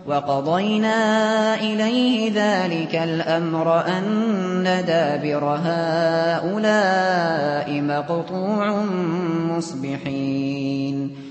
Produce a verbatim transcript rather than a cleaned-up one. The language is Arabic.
وَقَضَيْنَا إِلَيْهِ ذَلِكَ الْأَمْرَ أَنَّ دَابِرَ هَٰؤُلَاءِ مَقْطُوعٌ مُّصْبِحِينَ